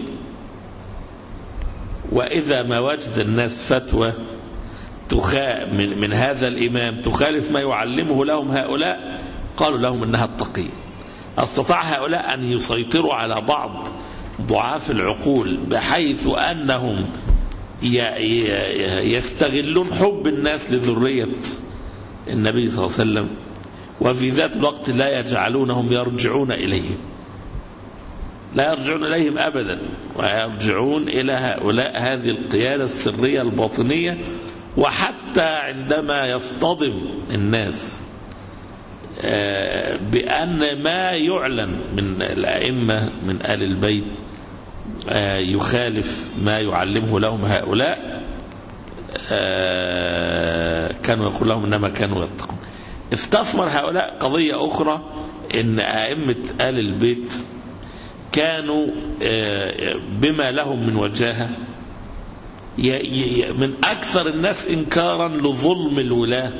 وإذا ما وجد الناس فتوى من, من هذا الإمام تخالف ما يعلمه لهم هؤلاء قالوا لهم أنها التقية. استطاع هؤلاء أن يسيطروا على بعض ضعاف العقول بحيث أنهم يستغلون حب الناس لذرية النبي صلى الله عليه وسلم، وفي ذات الوقت لا يجعلونهم يرجعون إليهم، لا يرجعون إليهم أبدا، ويرجعون إلى هؤلاء هذه القيادة السرية الباطنية. وحتى عندما يصطدم الناس بأن ما يعلن من الأئمة من آل البيت يخالف ما يعلمه لهم هؤلاء، كانوا يقول لهم إنما كانوا يتقون. استثمر هؤلاء قضية أخرى، إن أئمة آل البيت كانوا بما لهم من وجاهة من أكثر الناس إنكارا لظلم الولاة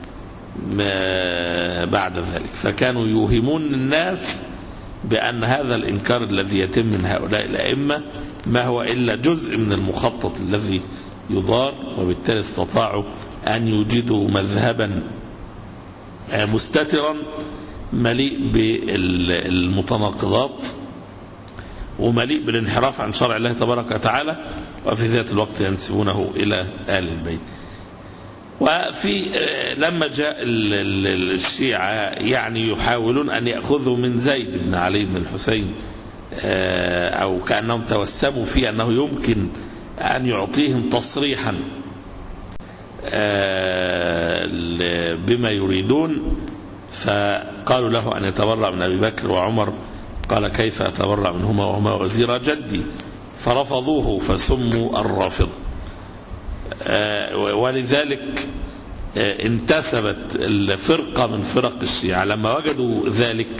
بعد ذلك، فكانوا يوهمون الناس بأن هذا الإنكار الذي يتم من هؤلاء الأئمة ما هو إلا جزء من المخطط الذي يضار، وبالتالي استطاعوا أن يوجدوا مذهبا مستترا مليء بالمتناقضات ومليء بالانحراف عن شرع الله تبارك وتعالى، وفي ذات الوقت ينسبونه إلى آل البيت. وفي لما جاء الشيعة يعني يحاولون أن يأخذوا من زيد بن علي بن الحسين، أو كأنهم توسموا فيه أنه يمكن أن يعطيهم تصريحا بما يريدون، فقالوا له أن يتبرأ من أبي بكر وعمر، قال كيف أتبرأ منهما وهما وزير جدي؟ فرفضوه فسموا الرافضة. ولذلك انتسبت الفرقة من فرق الشيعة لما وجدوا ذلك.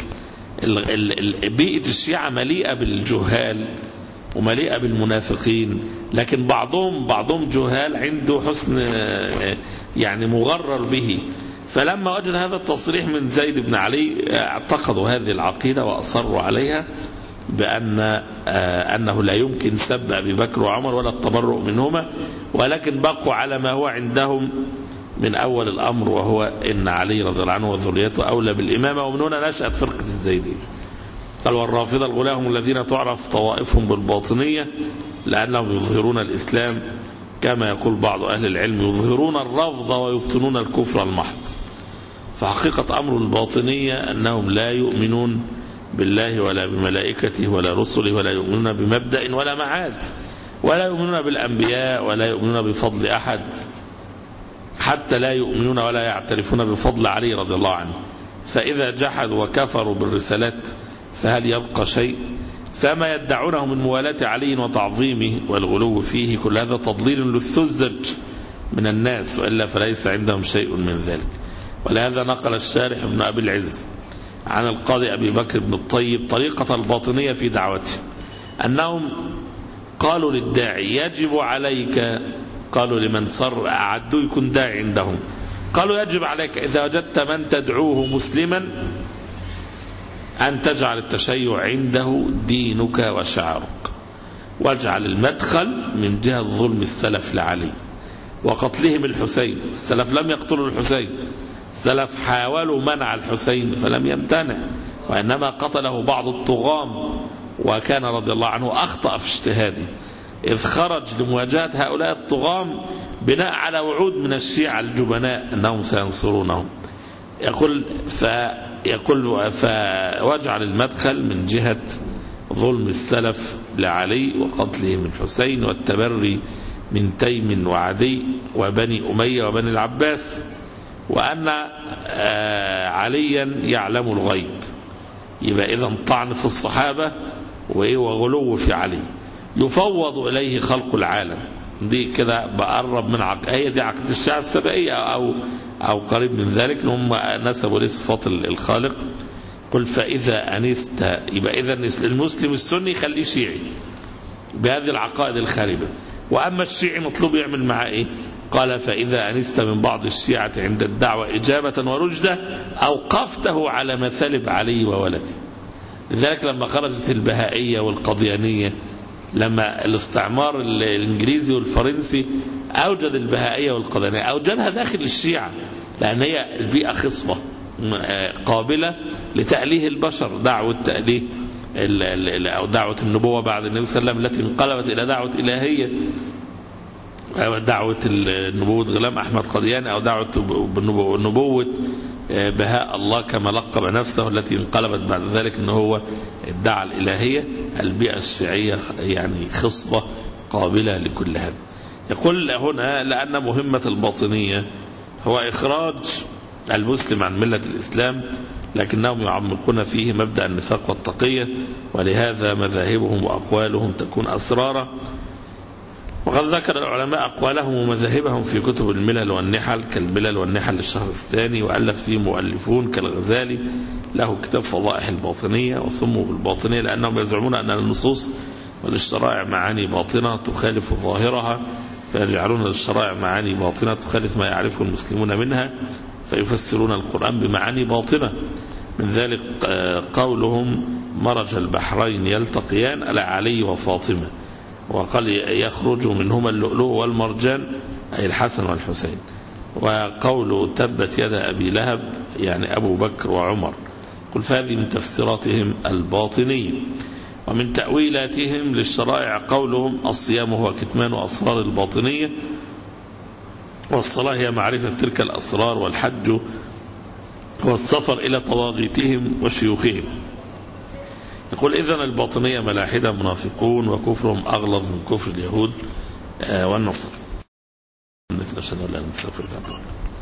بيئة الشيعة مليئة بالجهال ومليئة بالمنافقين، لكن بعضهم بعضهم جهال عنده حسن يعني مغرر به. فلما وجد هذا التصريح من زيد بن علي اعتقدوا هذه العقيدة وأصروا عليها بأن أنه لا يمكن سب أبي بكر وعمر ولا التبرؤ منهما، ولكن بقوا على ما هو عندهم من أول الأمر، وهو إن علي رضي الله عنه وذريته أولى بالإمامة. ومن هنا نشأت فرقة الزيدية. قال والرافضة الغلاة هم الذين تعرف طوائفهم بالباطنية لأنهم يظهرون الإسلام كما يقول بعض أهل العلم يظهرون الرفض ويبطنون الكفر المحض. فحقيقة أمر الباطنية أنهم لا يؤمنون بالله ولا بملائكته ولا رسله، ولا يؤمنون بمبدأ ولا معاد، ولا يؤمنون بالأنبياء، ولا يؤمنون بفضل أحد، حتى لا يؤمنون ولا يعترفون بفضل علي رضي الله عنه. فإذا جحدوا وكفروا بالرسالات فهل يبقى شيء؟ فما يدعونه من موالاة علي وتعظيمه والغلو فيه كل هذا تضليل للثزج من الناس، وإلا فليس عندهم شيء من ذلك. ولهذا نقل الشارح ابن أبي العز عن القاضي أبي بكر بن الطيب طريقة الباطنية في دعوته، أنهم قالوا للداعي يجب عليك، قالوا لمن صر أعدوا يكون داعي عندهم، قالوا يجب عليك إذا وجدت من تدعوه مسلما أن تجعل التشيع عنده دينك وشعارك، واجعل المدخل من جهة ظلم السلف لعلي وقتلهم الحسين. السلف لم يقتلوا الحسين، السلف حاولوا منع الحسين فلم يمتنع، وإنما قتله بعض الطغام، وكان رضي الله عنه أخطأ في اجتهاده إذ خرج لمواجهة هؤلاء الطغام بناء على وعود من الشيعة الجبناء أنهم سينصرونهم. يقول فيقول فواجعل المدخل من جهة ظلم السلف لعلي وقتلهم الحسين والتبري من تيم وعدي وبني أمية وبني العباس، وأن عليا يعلم الغيب. يبقى إذن طعن في الصحابة وغلو في علي، يفوض إليه خلق العالم. دي كده بقرب من عق... هي دي عقيدة الشيعة السبائية أو أو قريب من ذلك، هم نسبوا ليه صفات الخالق. قل فإذا أنست، يبقى إذا المسلم السني خليه شيعي بهذه العقائد الخاربة، وأما الشيعي مطلوب يعمل معاه إيه؟ قال فإذا أنست من بعض الشيعة عند الدعوة إجابة ورجدة أوقفته على مثالب علي وولده. لذلك لما خرجت البهائية والقضيانية، لما الاستعمار الإنجليزي والفرنسي أوجد البهائية والقضيانية، أوجدها داخل الشيعة، لأن هي البيئة خصبة قابلة لتأليه البشر، دعوة تأليه أو دعوة النبوة بعد النبي صلى الله عليه وسلم التي انقلبت إلى دعوة إلهية، دعوة النبوة غلام أحمد قدياني، أو دعوة النبوة بهاء الله كما لقب نفسه التي انقلبت بعد ذلك أنه هو ادعى الإلهية. البيئة الشيعية يعني خصبة قابلة لكل هذا. يقول هنا لأن مهمة الباطنية هو إخراج المسلم عن ملة الإسلام، لكنهم يعمقون فيه مبدأ النفاق والتقية، ولهذا مذاهبهم وأقوالهم تكون أسرارا. وقد ذكر العلماء أقوالهم ومذاهبهم في كتب الملل والنحل كالملل والنحل للشهرستاني، وألف فيه مؤلفون كالغزالي له كتاب فضائح الباطنية، وسموا بالباطنية لأنهم يزعمون أن النصوص وللشرائع معاني باطنة تخالف ظاهرها، فيجعلون للشرائع معاني باطنة تخالف ما يعرفه المسلمون منها، فيفسرون القرآن بمعاني باطنة. من ذلك قولهم مرج البحرين يلتقيان على علي وفاطمة، وقال يخرج منهما اللؤلؤ والمرجان أي الحسن والحسين. وقول تبت يد أبي لهب يعني أبو بكر وعمر. قل فهذه من تفسيراتهم الباطنية. ومن تأويلاتهم للشرائع قولهم الصيام هو كتمان أسرار الباطنية، والصلاة هي معرفة تلك الأسرار، والحج هو السفر إلى طواغيتهم وشيوخهم. يقول إذن الباطنية ملاحدة منافقون، وكفرهم أغلظ من كفر اليهود والنصارى. نشهد أن لا نستغفرك.